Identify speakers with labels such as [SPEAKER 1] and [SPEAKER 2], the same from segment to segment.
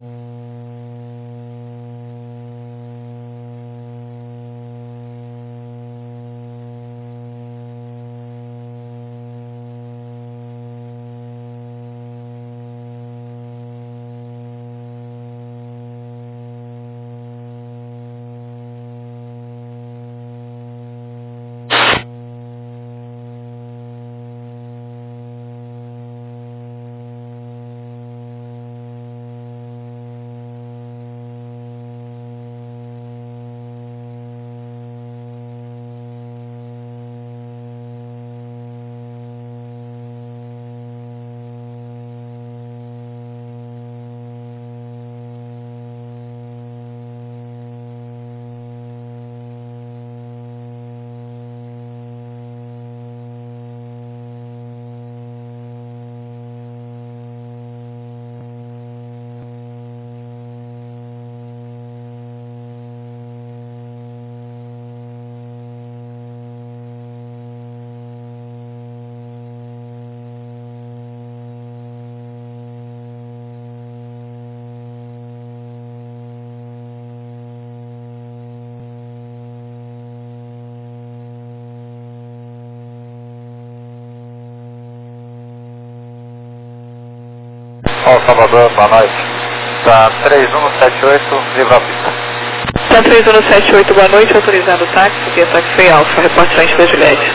[SPEAKER 1] Ó, Salvador, boa noite. Tá 3178, livre a pista.
[SPEAKER 2] Tá 3178, boa noite, autorizado o táxi, via táxi Alfa, reporte frente da Juliette.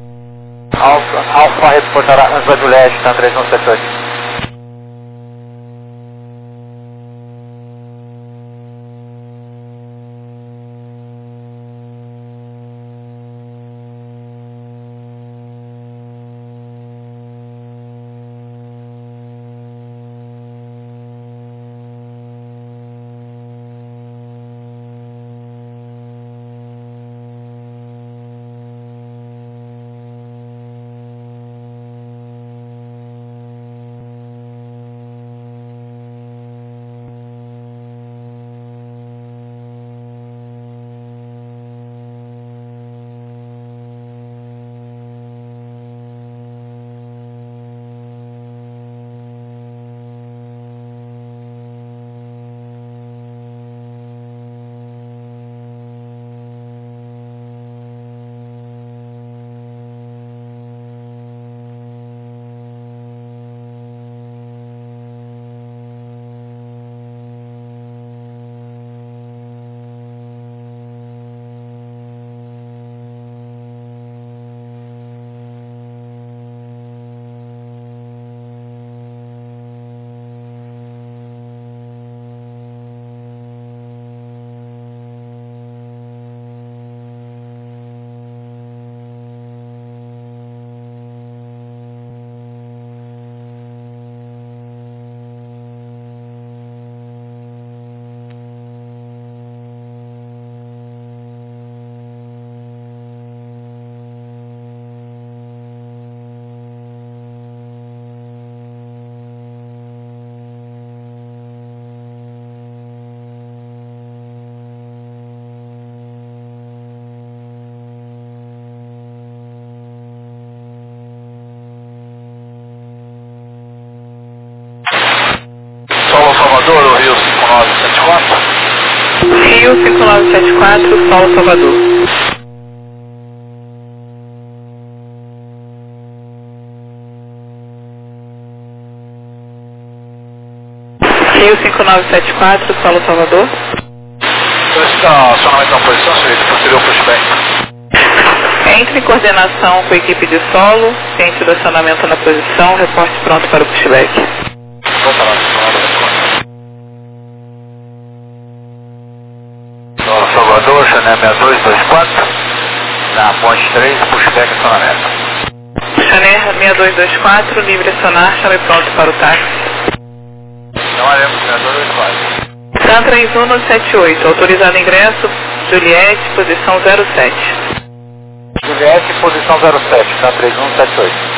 [SPEAKER 1] Alfa reportará antes da Juliette, tá 3178. Salvador, o Rio 5974?
[SPEAKER 2] Rio 5974, Solo Salvador. Rio 5974, Solo Salvador.
[SPEAKER 1] Estacionamento na posição, senhorita, posterior pushback.
[SPEAKER 2] Entre em coordenação com a equipe de solo, ciente do acionamento na posição, reporte pronto para o pushback.
[SPEAKER 1] Volta lá, Salvador, Chanel 6224, na ponte 3, pushback acionamento.
[SPEAKER 2] Chanel 6224, livre acionar, chave pronto para o táxi.
[SPEAKER 1] Não haremos 6224.
[SPEAKER 2] TAN 3178, autorizado ingresso, Juliette, posição 07.
[SPEAKER 1] Juliette, posição 07, TAN 3178.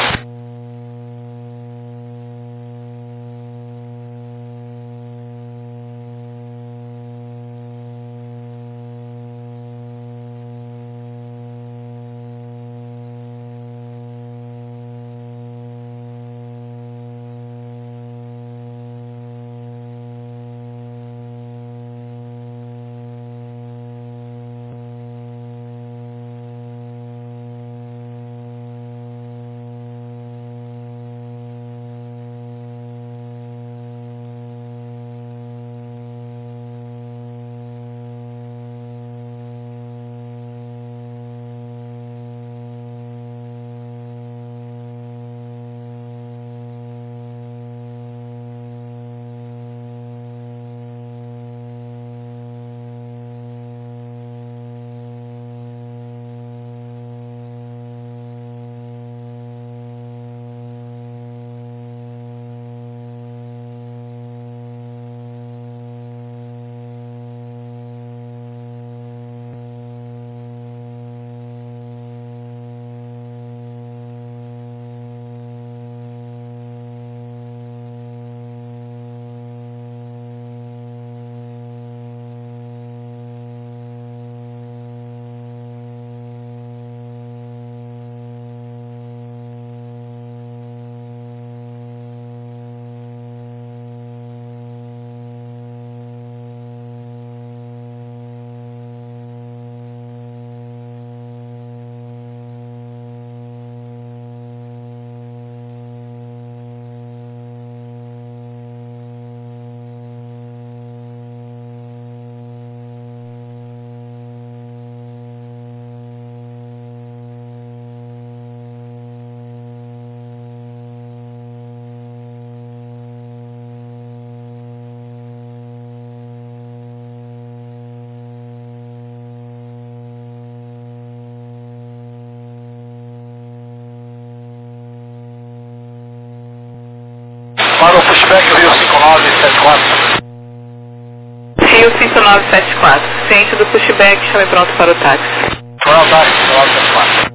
[SPEAKER 1] pushback Rio 5974.
[SPEAKER 2] Rio 5974. Ciente do pushback, chame pronto para o táxi.
[SPEAKER 1] Para o táxi, 5974.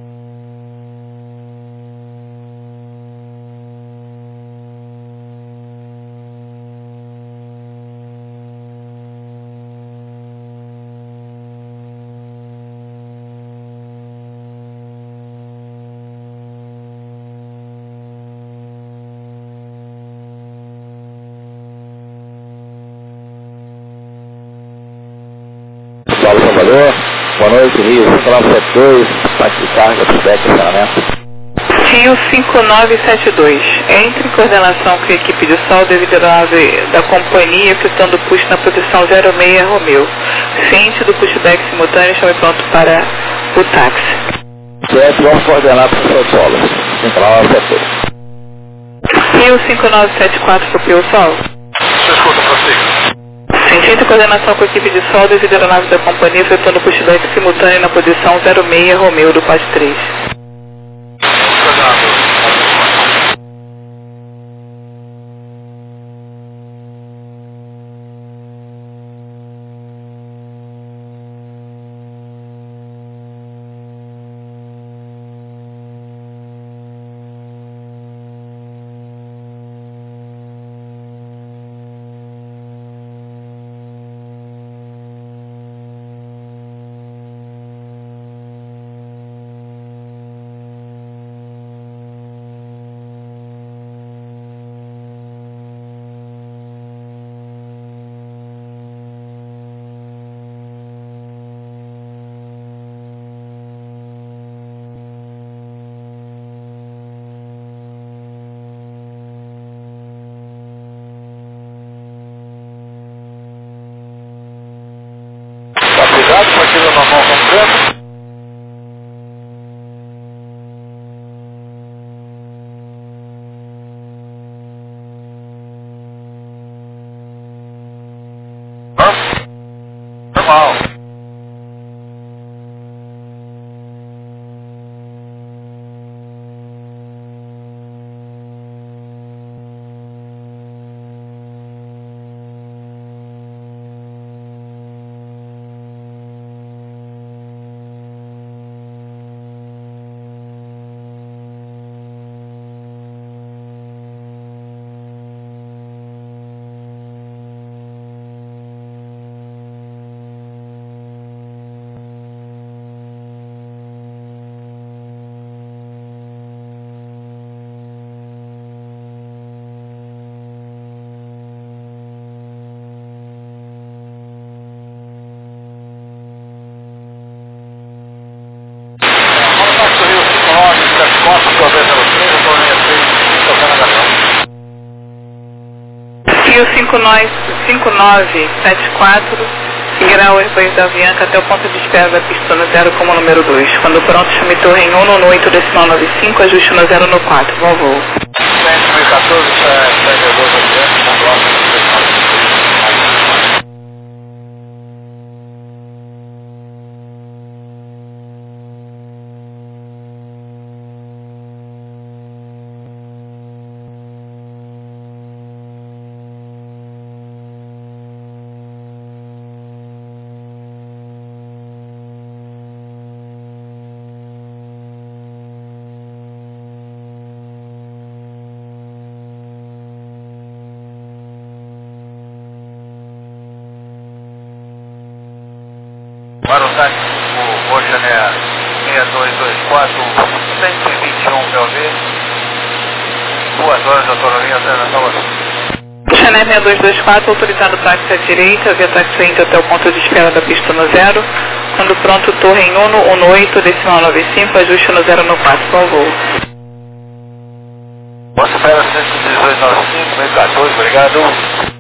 [SPEAKER 3] Paulo Salvador, boa noite, Rio 5972, parte de carga, pushback, acionamento.
[SPEAKER 2] Rio 5972. Entre em coordenação com a equipe de sol devido à nave da companhia efetuando push na posição 06 Romeu. Ciente do pushback simultâneo, chame pronto para o táxi.
[SPEAKER 3] Certo, vamos coordenar para o São Paulo, 5972.
[SPEAKER 2] Rio 5974, copiou o sol.
[SPEAKER 1] Você escuta, prossiga.
[SPEAKER 2] Sentindo coordenação com a equipe de sol devido à nave da companhia efetuando pushback simultâneo na posição 06 Romeu do PAD 3.
[SPEAKER 1] Cuidado, partida normal completa. Normal.
[SPEAKER 2] Rio 5974, seguirá o airways da Avianca até o ponto de espera da pista no 0 como número 2. Quando pronto, chame torre em 1 no 8 decimal 95, ajuste no 0 no 4. Bom voo.
[SPEAKER 1] 2014, segue a 12 Avianca, com próximo decimal 96. Para o táxi, o Rojané 6224, 121 PLV, 2 horas de autonomia até Salvador.
[SPEAKER 2] Rojané 6224, autorizado o táxi à direita, via taxiente até o ponto de espera da pista no 0. Quando pronto, torre em 1 no 8 decimal 95, ajuste no 0 no 4. Bom voo.
[SPEAKER 1] Você espera 11895, 2014, obrigado.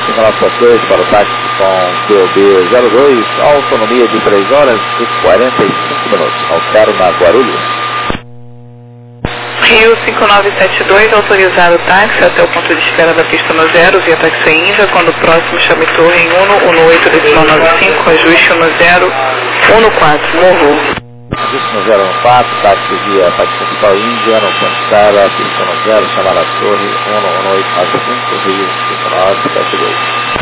[SPEAKER 3] 5972 para o táxi com POB 02, autonomia de 3 horas e 45 minutos. Altero na Guarulhos.
[SPEAKER 2] Rio 5972, autorizado o táxi até o ponto de espera da pista no 0, via táxi Índia, quando próximo chame torre em 118 decisão 95, ajuste no 014, Morro.
[SPEAKER 3] Ajuste no 014, táxi via táxi principal Índia, no ponto de espera, pista no 0, chamada torre 11895, Rio 5972.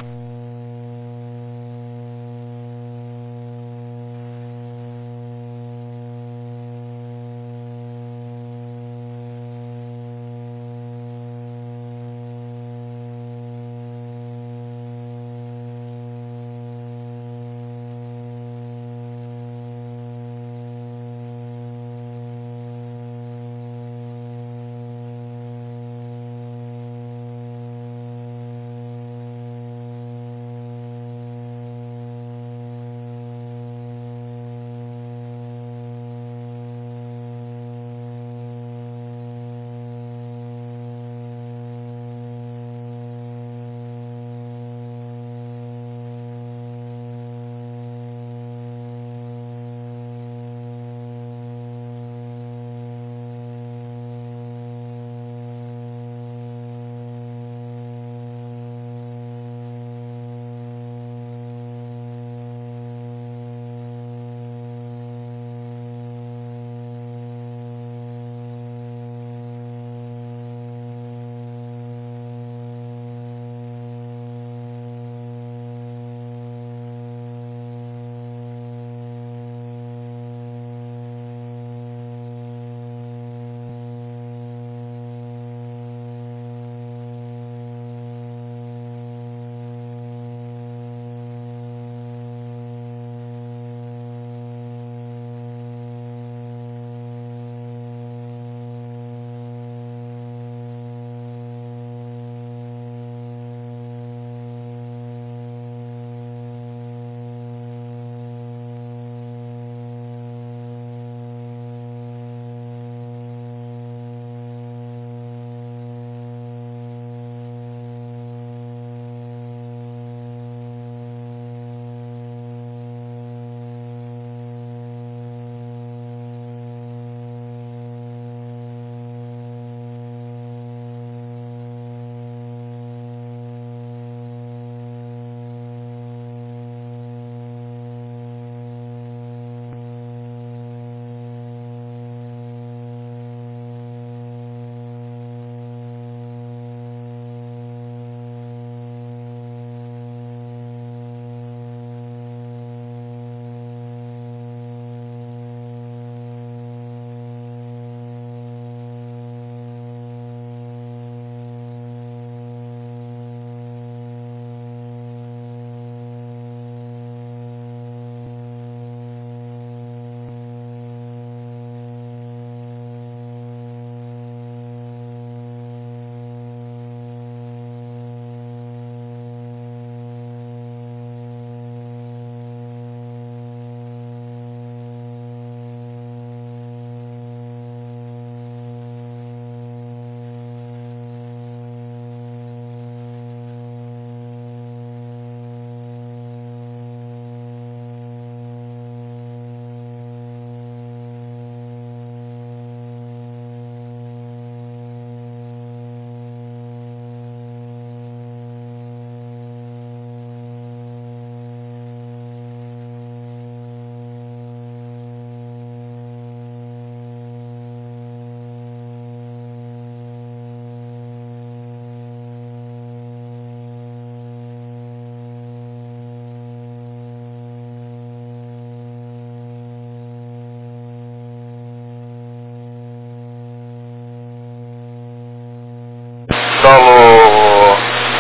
[SPEAKER 1] Solo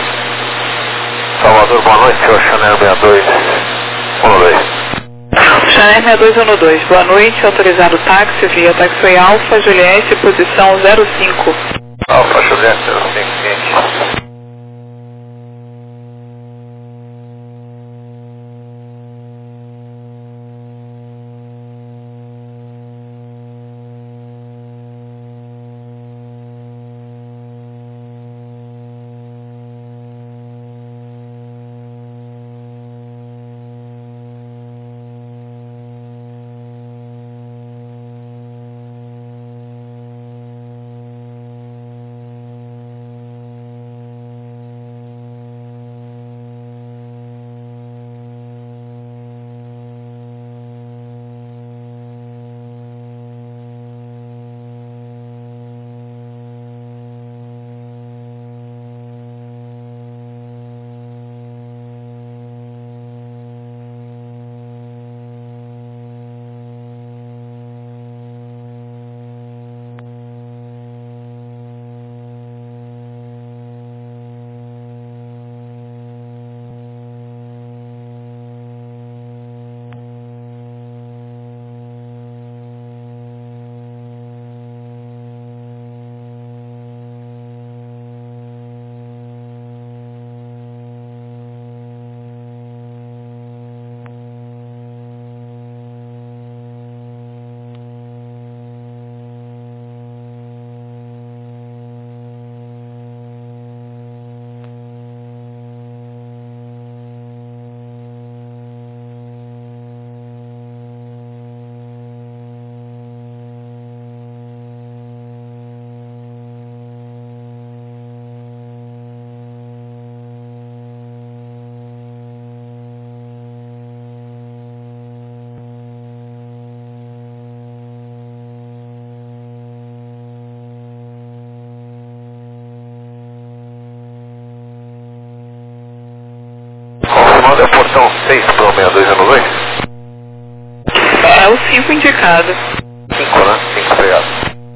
[SPEAKER 1] Salvador, boa noite, senhor Chanel 6212.
[SPEAKER 2] Chanel 6212, boa noite, autorizado táxi via táxi Alfa Juliette, posição 05.
[SPEAKER 1] Alfa Juliette 05, Posição 6 para o 6202?
[SPEAKER 2] É o 5 indicado.
[SPEAKER 1] 5, né? 5, obrigado.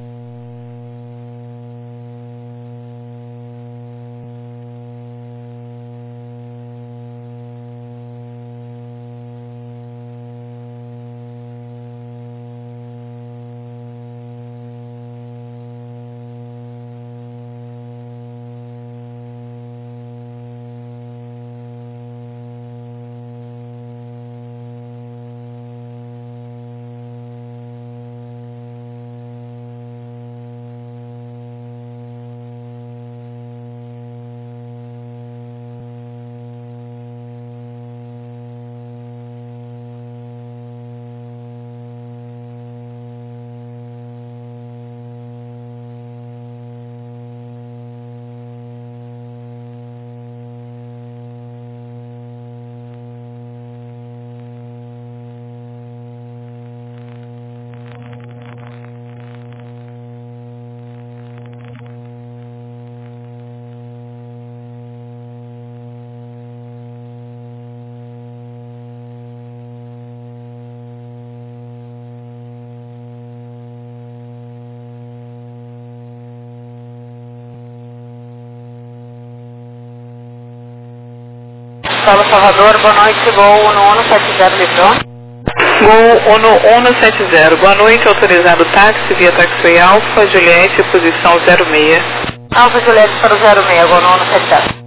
[SPEAKER 4] Paulo Salvador, boa noite, Gol 1170 Livrão.
[SPEAKER 2] Gol 1170, boa noite, autorizado táxi via Taxiway Alfa, Juliette, posição 06.
[SPEAKER 4] Alfa Juliette para o 06, Gol 1170.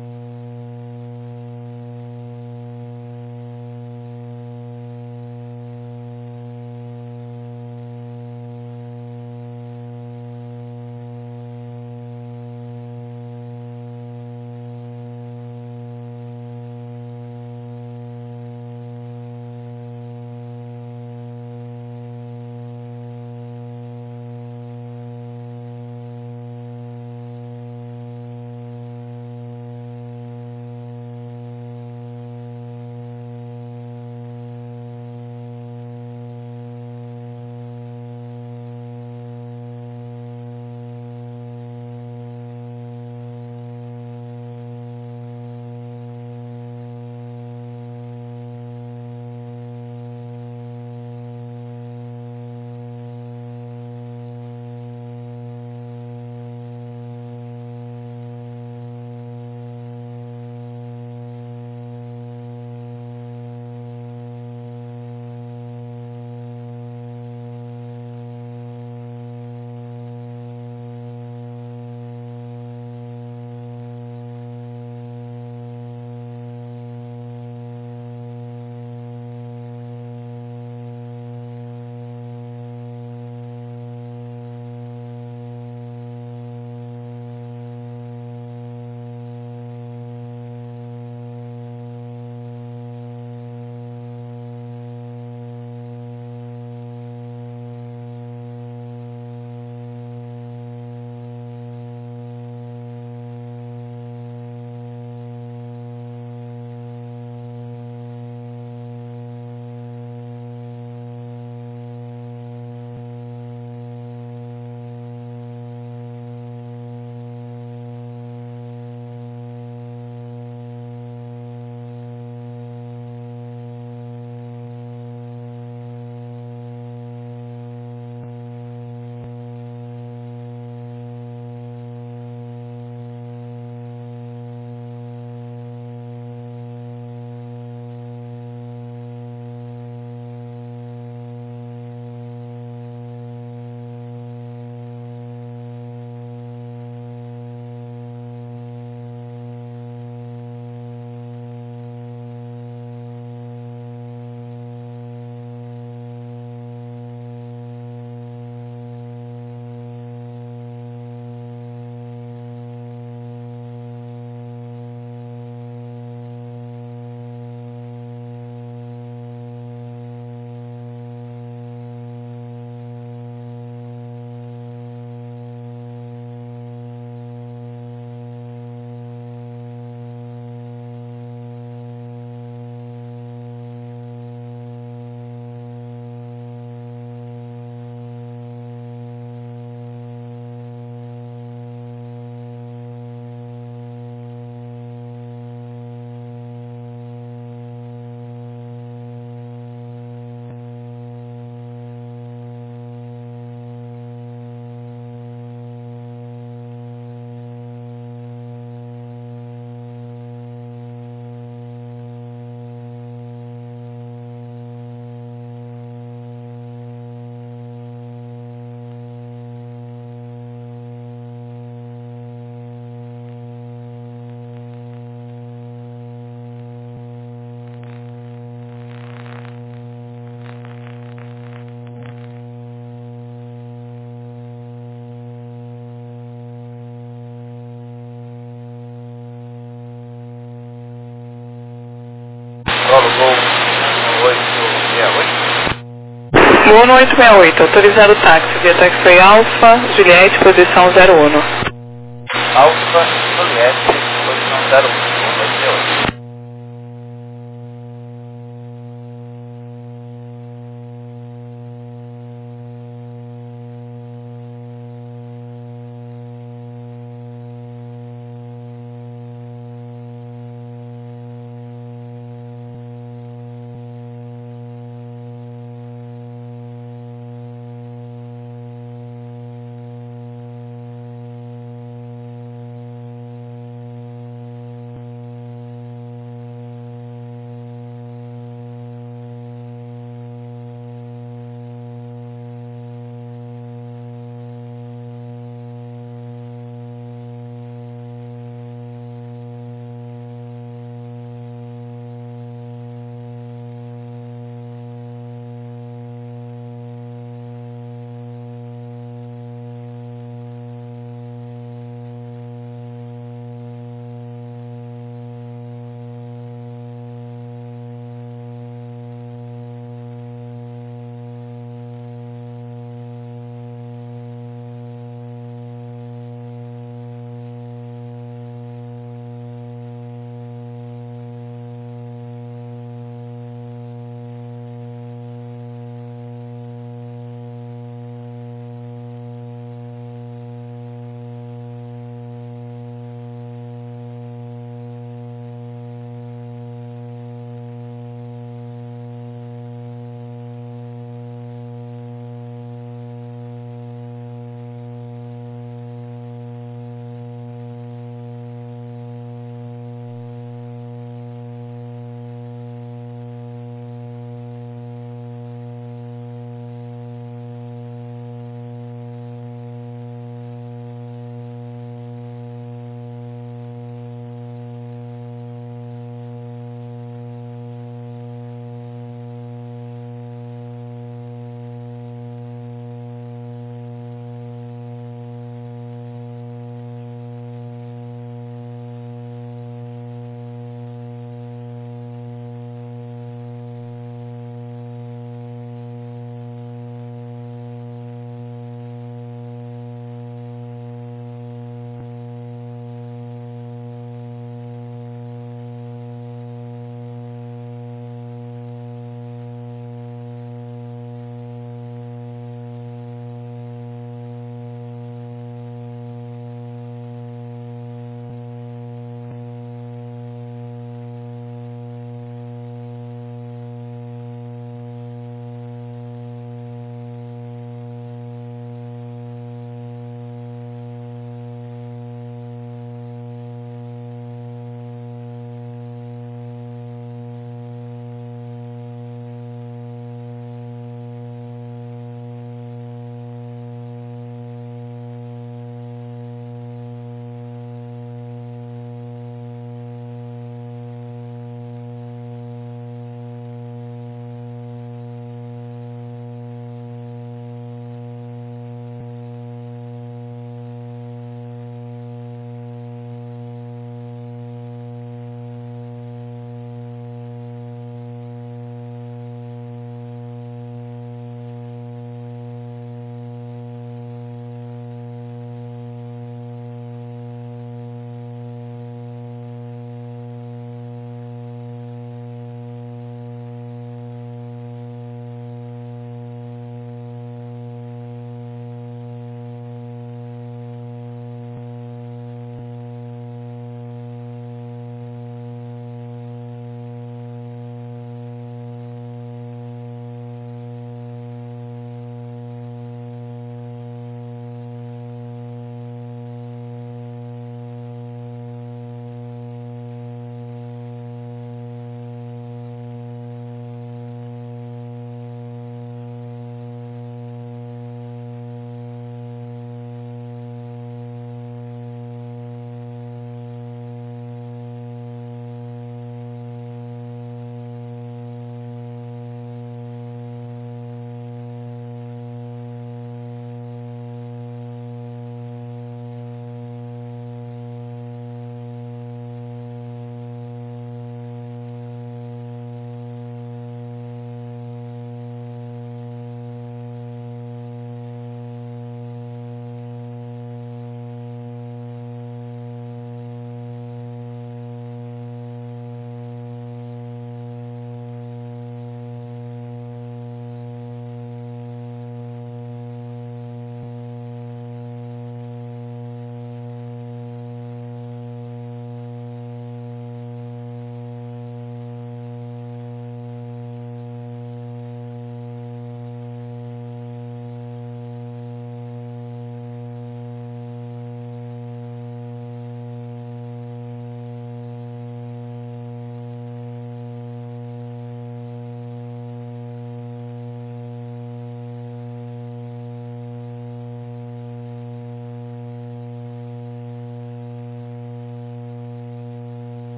[SPEAKER 2] 1868, autorizado o táxi via taxi Alfa, Juliette, posição 01.
[SPEAKER 1] Alfa, Juliette, posição 01, boa noite, senhor.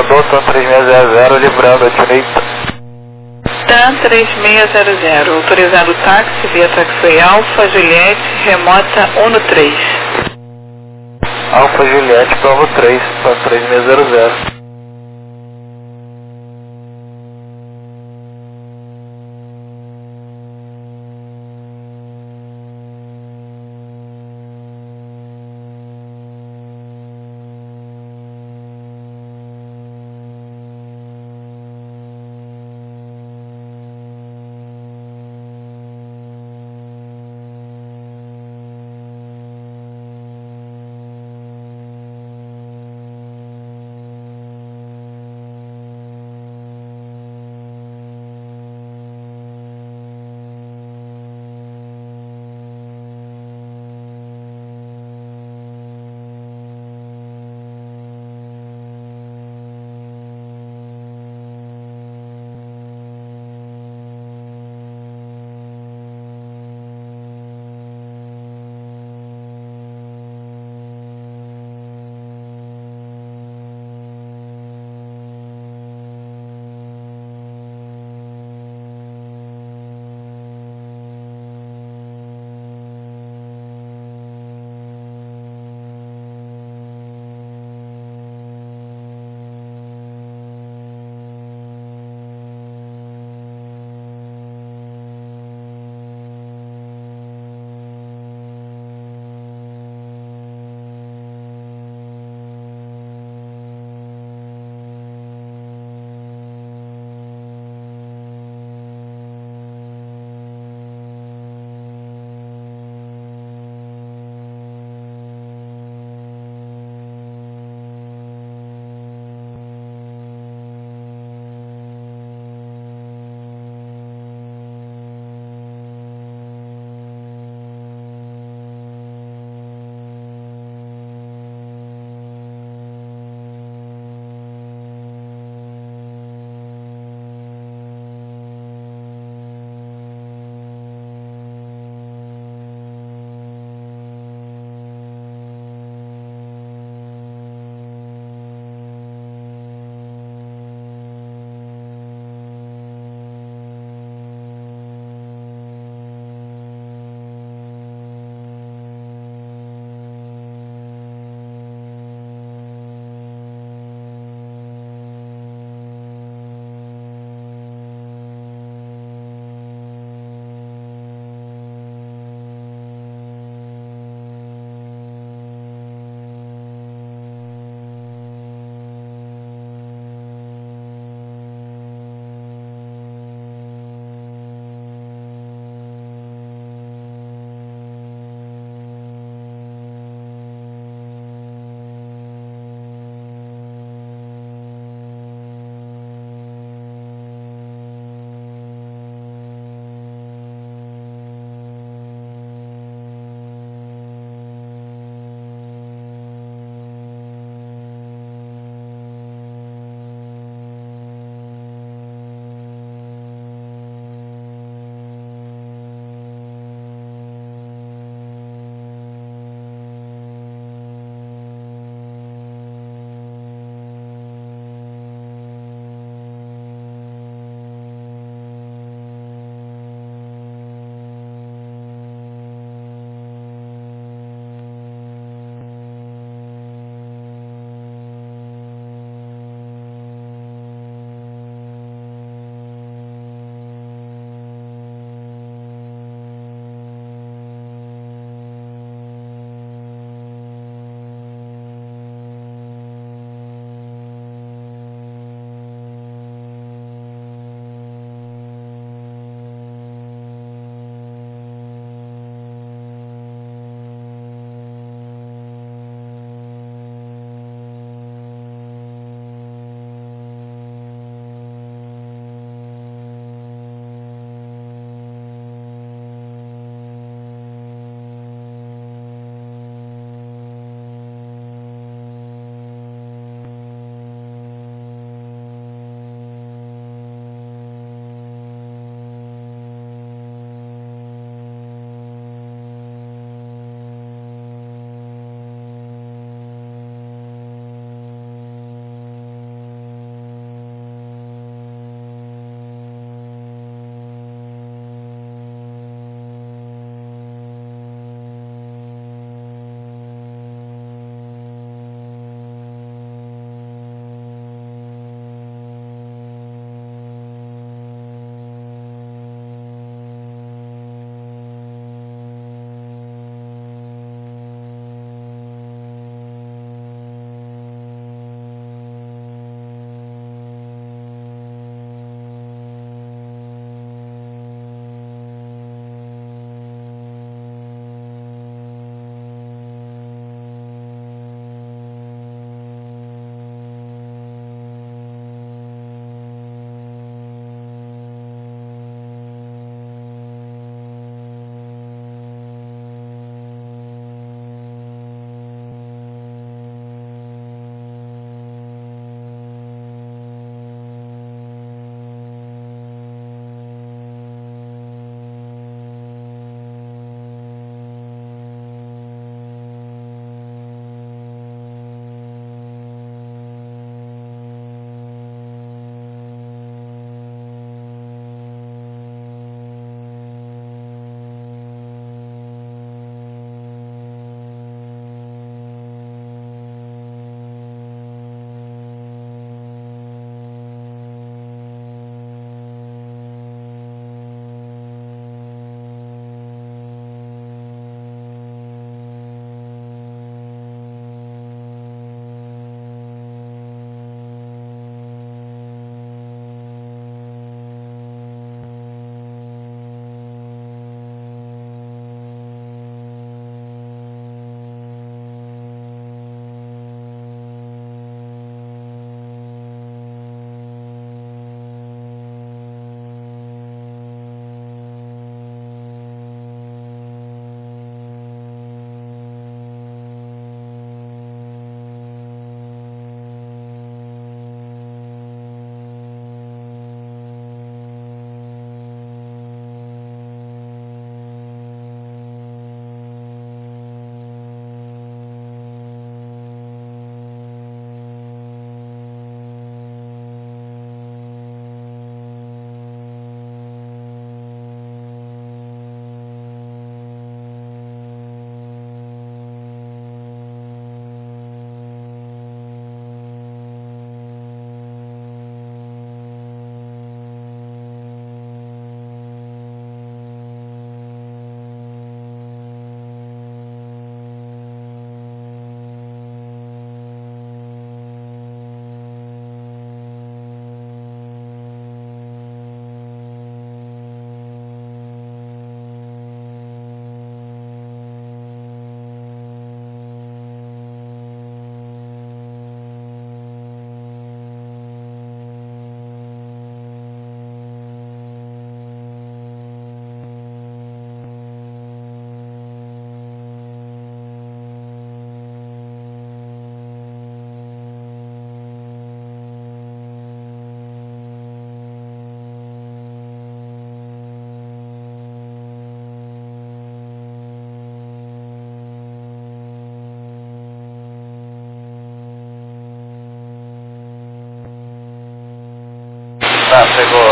[SPEAKER 1] Salvador, TAM 3600, livrando a direita.
[SPEAKER 2] TAM 3600, autorizado o táxi via Taxway Alfa, Juliette, remota 1-3.
[SPEAKER 1] Alfa Juliette, Bravo 3, TAM 3600.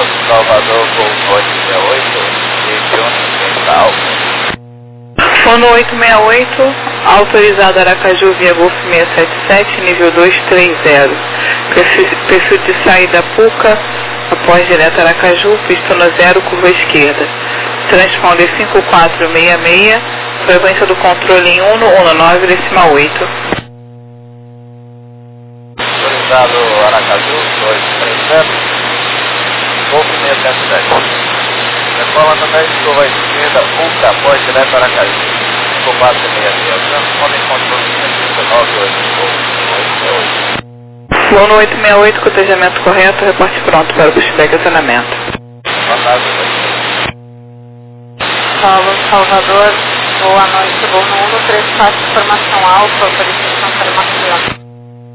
[SPEAKER 1] Salvador, Gol 868, região Alfa.
[SPEAKER 2] Fono 868, autorizado Aracaju via Golf 677, nível 230. Perfil de saída Puca, após direto Aracaju, pista no 0, curva esquerda. Transponder 5466, frequência do controle em 119,8.
[SPEAKER 1] Autorizado Aracaju, 230, Golf 677. Decola também, curva esquerda, Puca, após direto Aracaju. 5466, transponder controle 198,
[SPEAKER 2] Fono 868, cotejamento correto, reporte pronto para o pushback acionamento.
[SPEAKER 4] Paulo, Salvador, boa noite, voo no 134, informação alfa, autorização para Maceió.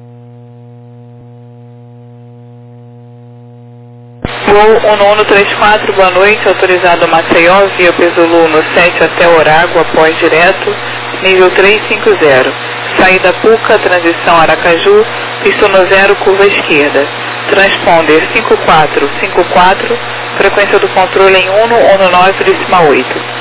[SPEAKER 2] Voo 1134, boa noite, autorizado Maceió, via Pesulu no 7 até Orágua, após direto, nível 350. Saída Puca, transição Aracaju, pista no 0, curva esquerda. Transponder 5454, frequência do controle em 119,8.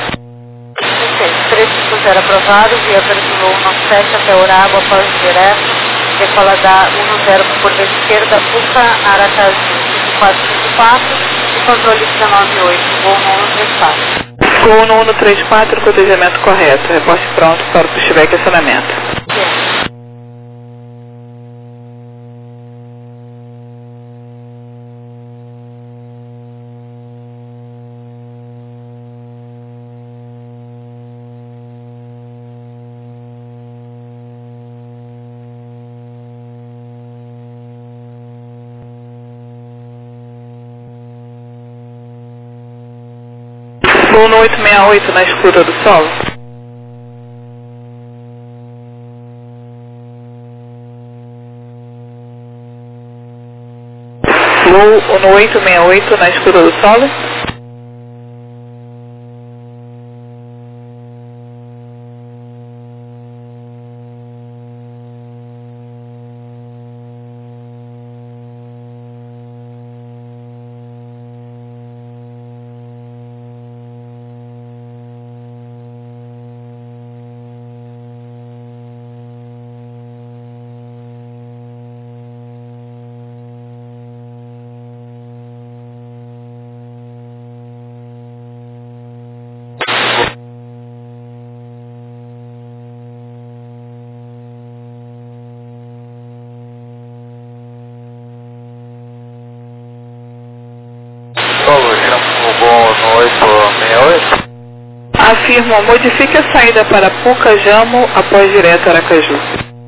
[SPEAKER 4] 350 aprovado, via Pesulu no 7 até Orágua, após direto. Decola da 10 curva esquerda, Puca, Aracaju, 5454 e controle 198, voo no 134.
[SPEAKER 2] Voo no 134, cotejamento correto, reporte pronto para o pushback acionamento. Voo no 868 na escura do sol. Voo no 868 na escura do solo.
[SPEAKER 1] no 868.
[SPEAKER 2] Afirmo, modifique a saída para Puca Jamo após direto Aracaju.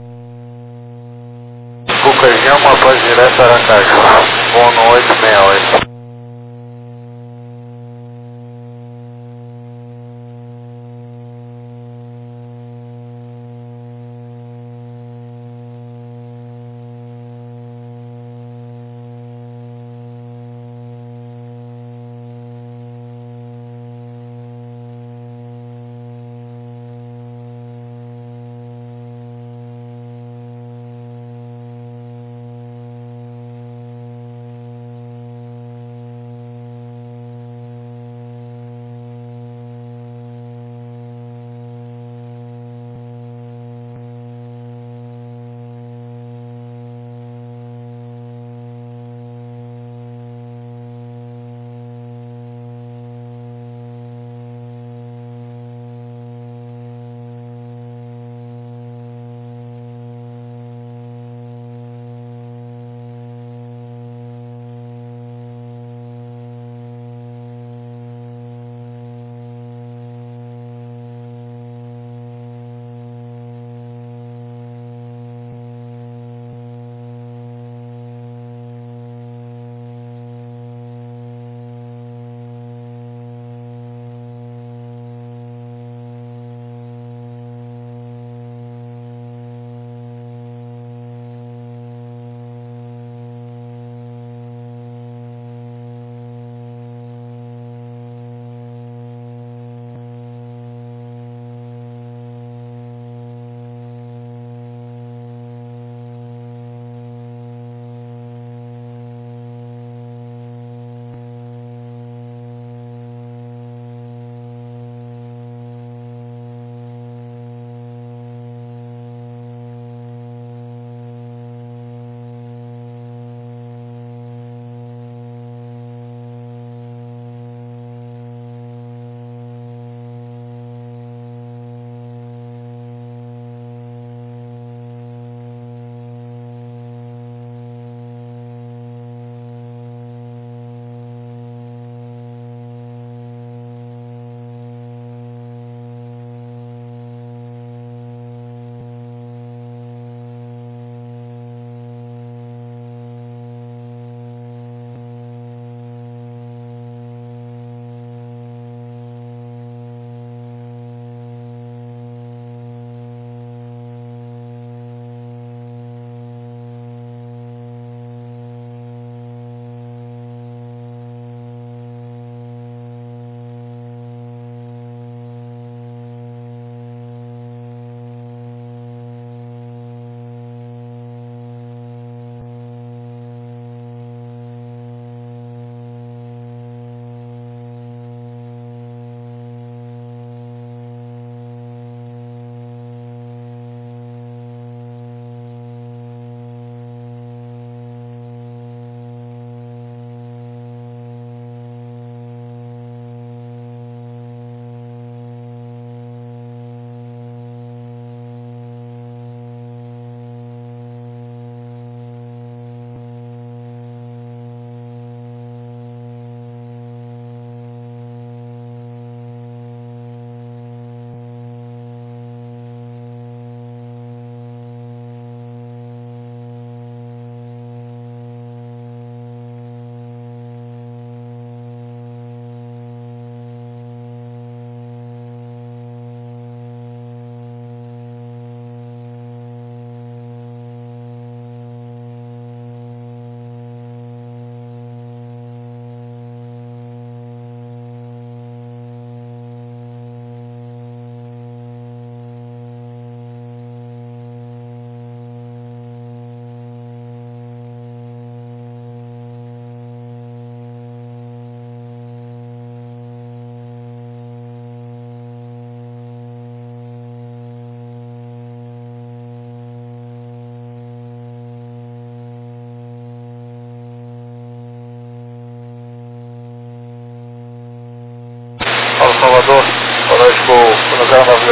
[SPEAKER 1] Puca Jamo após direto Aracaju. Voo no 868.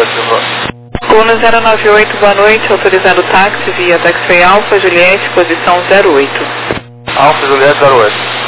[SPEAKER 1] Silva.
[SPEAKER 2] Gol no 098, boa noite, autorizado o táxi via Taxiway Alfa Juliette, posição 08.
[SPEAKER 1] Alfa Juliette 08.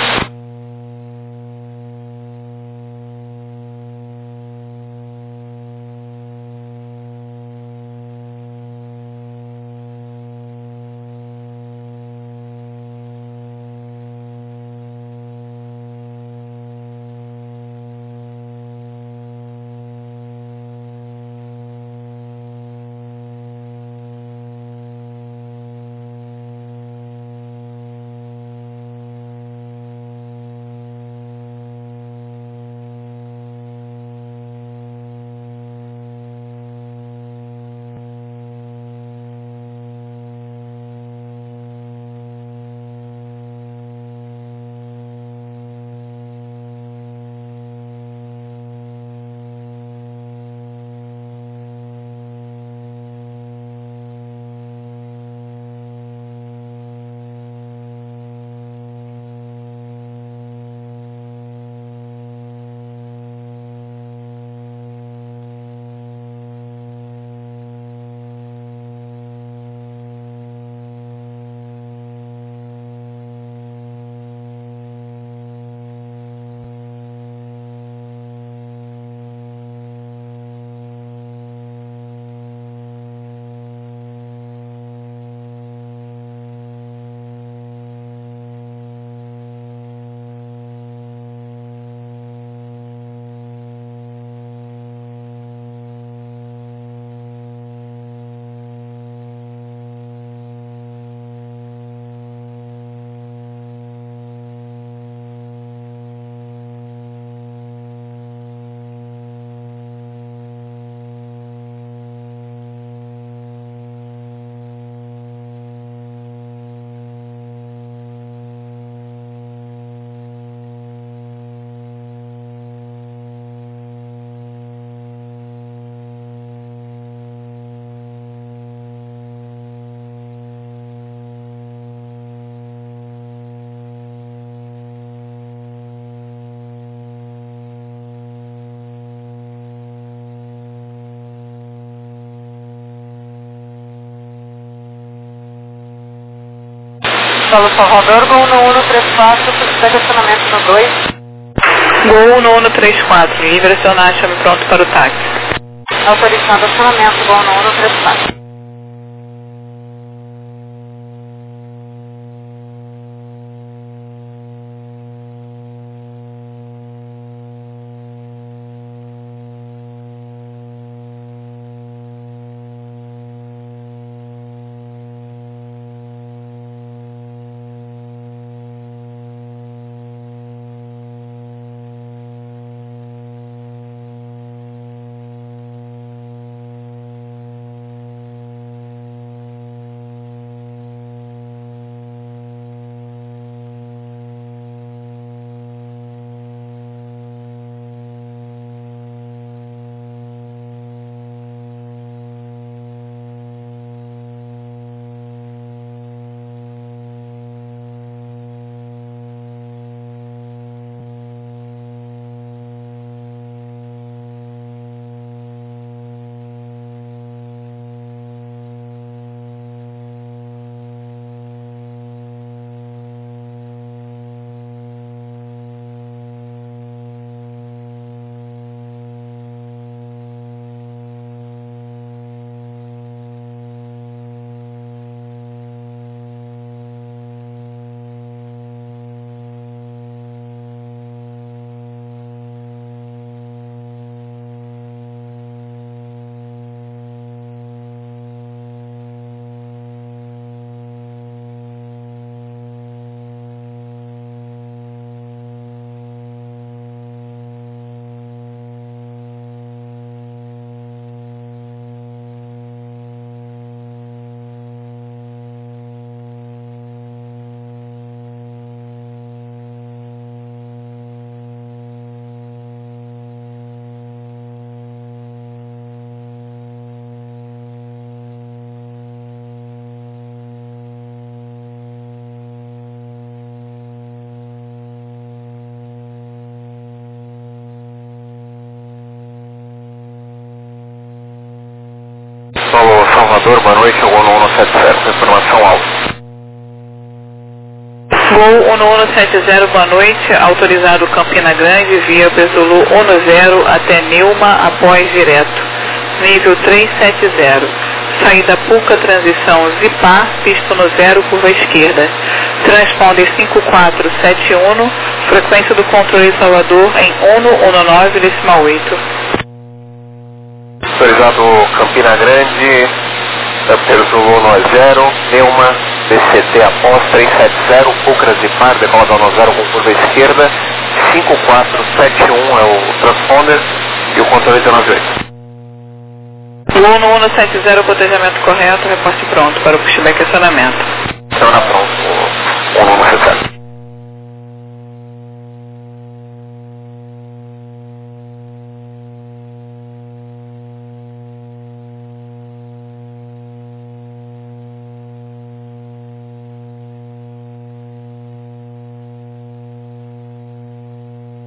[SPEAKER 4] Solo Salvador, Gol no 134, estacionamento no 2.
[SPEAKER 2] Gol no 134, livre acionar, chame pronto para o táxi.
[SPEAKER 4] Autorizado acionamento, Gol no 134.
[SPEAKER 1] Salvador, boa noite, o 1170, informação alta.
[SPEAKER 2] Voo 1170, boa noite, autorizado Campina Grande, via Zulu 10 até Nilma, após direto. Nível 370. Saída Puca, transição Zipar, pista no 0, curva esquerda. Transponder 5471, frequência do controle Salvador em 119,8.
[SPEAKER 1] Autorizado Campina Grande, Zulu 10, Neuma, DCT após 370, Pucra Zipar, decolador no 0 com curva esquerda, 5471 é o transponder e o controle 198.
[SPEAKER 2] O 1170, cotejamento correto, reporte pronto para o pushback e acionamento.
[SPEAKER 1] Aciona pronto, o 1170.